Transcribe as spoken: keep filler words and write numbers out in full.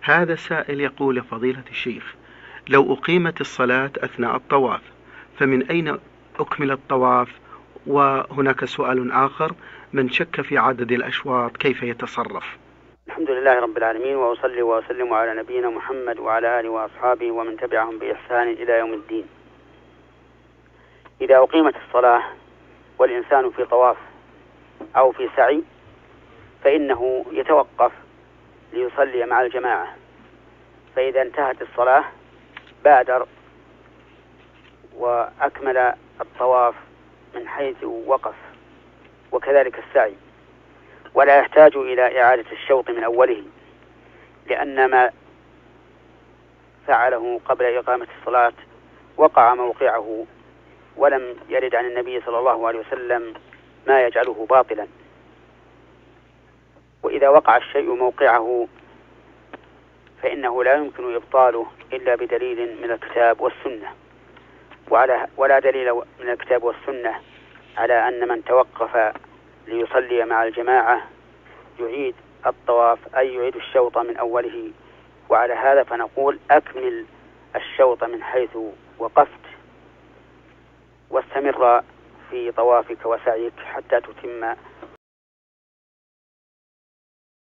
هذا سائل يقول: يا فضيلة الشيخ، لو أقيمت الصلاة أثناء الطواف فمن أين أكمل الطواف؟ وهناك سؤال آخر: من شك في عدد الأشواط كيف يتصرف؟ الحمد لله رب العالمين، وأصلي وأسلم على نبينا محمد وعلى آله وأصحابه ومن تبعهم بإحسان إلى يوم الدين. إذا أقيمت الصلاة والإنسان في طواف أو في سعي فإنه يتوقف ليصلي مع الجماعة، فإذا انتهت الصلاة بادر وأكمل الطواف من حيث وقف، وكذلك السعي، ولا يحتاج إلى إعادة الشوط من أوله، لأن ما فعله قبل إقامة الصلاة وقع موقعه، ولم يرد عن النبي صلى الله عليه وسلم ما يجعله باطلا. وإذا وقع الشيء موقعه فإنه لا يمكن إبطاله إلا بدليل من الكتاب والسنة، وعلى ولا دليل من الكتاب والسنة على أن من توقف ليصلي مع الجماعة يعيد الطواف، أي يعيد الشوط من أوله. وعلى هذا فنقول: أكمل الشوط من حيث وقفت، واستمر في طوافك وسعيك حتى تتم